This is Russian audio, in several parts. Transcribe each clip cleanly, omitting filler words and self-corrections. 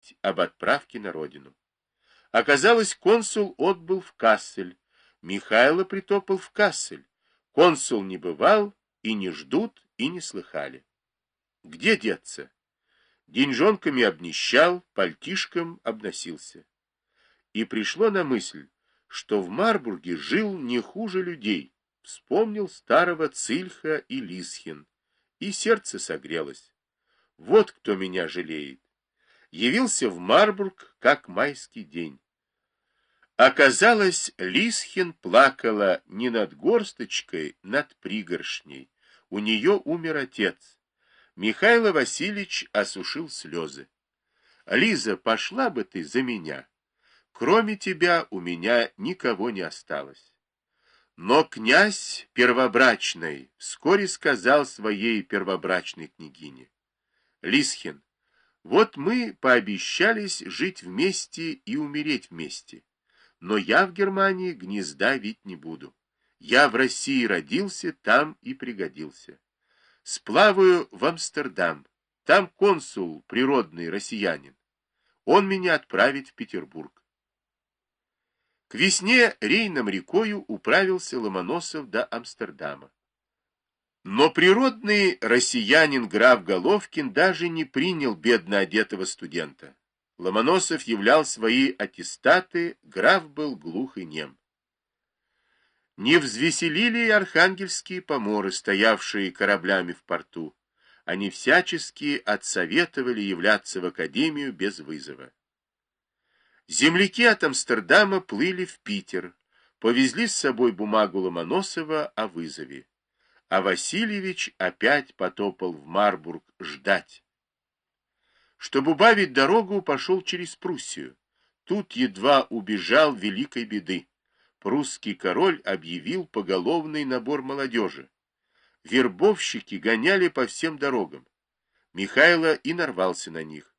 весть об отправке на родину. Оказалось, консул отбыл в Кассель, Михайло притопал в Кассель. Консул не бывал, и не ждут, и не слыхали. Где деться? Деньжонками обнищал, пальтишком обносился. И пришло на мысль, что в Марбурге жил не хуже людей. Вспомнил старого Цильха и Лисхин, и сердце согрелось. Вот кто меня жалеет. Явился в Марбург, как майский день. Оказалось, Лисхин плакала не над горсточкой, над пригоршней. У нее умер отец. Михаил Васильевич осушил слезы. Лиза, пошла бы ты за меня. Кроме тебя у меня никого не осталось. Но князь первобрачный вскоре сказал своей первобрачной княгине: Лисхин, вот мы пообещались жить вместе и умереть вместе. Но я в Германии гнезда вить не буду. Я в России родился, там и пригодился. Сплаваю в Амстердам. Там консул природный россиянин. Он меня отправит в Петербург. К весне Рейном рекою управился Ломоносов до Амстердама. Но природный россиянин граф Головкин даже не принял бедно одетого студента. Ломоносов являл свои аттестаты, граф был глух и нем. Не взвеселили и архангельские поморы, стоявшие кораблями в порту. Они всячески отсоветовали являться в академию без вызова. Земляки от Амстердама плыли в Питер, повезли с собой бумагу Ломоносова о вызове. А Васильевич опять потопал в Марбург ждать. Чтобы убавить дорогу, пошел через Пруссию. Тут едва убежал великой беды. Прусский король объявил поголовный набор молодежи. Вербовщики гоняли по всем дорогам. Михайло и нарвался на них.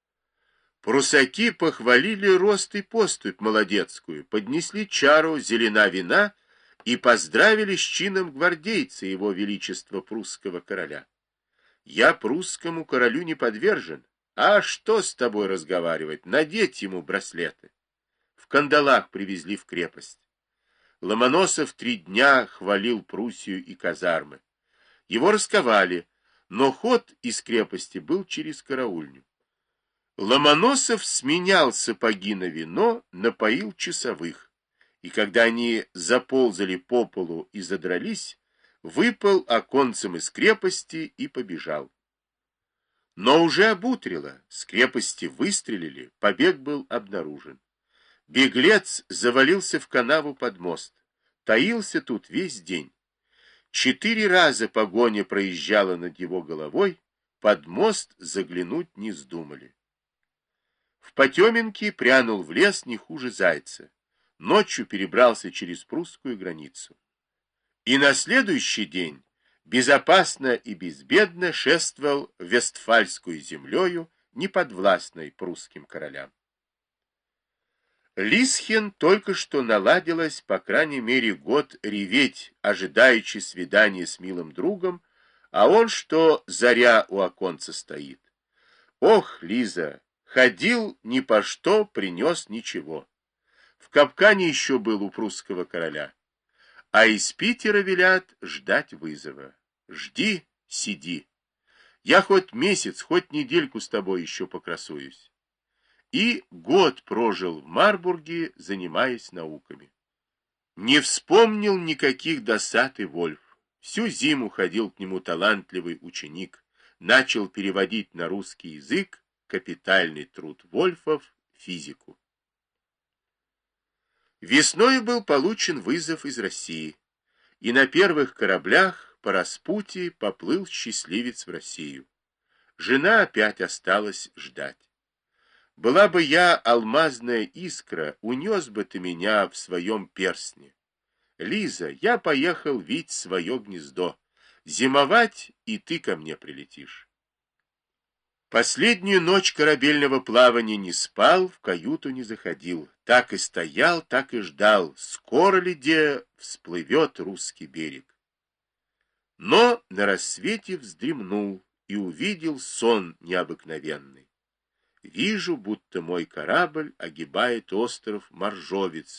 Прусаки похвалили рост и поступь молодецкую, поднесли чару зелена вина и поздравили с чином гвардейца его величества прусского короля. Я прусскому королю не подвержен. А что с тобой разговаривать? Надеть ему браслеты. В кандалах привезли в крепость. Ломоносов 3 дня хвалил Пруссию и казармы. Его расковали, но ход из крепости был через караульню. Ломоносов сменял сапоги на вино, напоил часовых. И когда они заползали по полу и задрались, выпал оконцем из крепости и побежал. Но уже обутрило, с крепости выстрелили, побег был обнаружен. Беглец завалился в канаву под мост, таился тут весь день. 4 раза погоня проезжала над его головой, под мост заглянуть не вздумали. В Потеменке прянул в лес не хуже зайца. Ночью перебрался через прусскую границу. И на следующий день безопасно и безбедно шествовал Вестфальскую землею, неподвластной прусским королям. Лисхин только что наладилась, по крайней мере, год реветь, ожидаючи свидания с милым другом, а он что заря у оконца стоит. Ох, Лиза, ходил ни по что, принес ничего. В капкане еще был у прусского короля. А из Питера велят ждать вызова. Жди, сиди. Я хоть месяц, хоть недельку с тобой еще покрасуюсь. И год прожил в Марбурге, занимаясь науками. Не вспомнил никаких досад и Вольф. Всю зиму ходил к нему талантливый ученик, начал переводить на русский язык капитальный труд Вольфов «Физику». Весной был получен вызов из России, и на первых кораблях по распутье поплыл счастливец в Россию. Жена опять осталась ждать. Была бы я алмазная искра, унес бы ты меня в своем перстне. Лиза, я поехал вить свое гнездо. Зимовать, и ты ко мне прилетишь. Последнюю ночь корабельного плавания не спал, в каюту не заходил. Так и стоял, так и ждал, скоро ли где всплывет русский берег. Но на рассвете вздремнул и увидел сон необыкновенный. Вижу, будто мой корабль огибает остров Моржовец,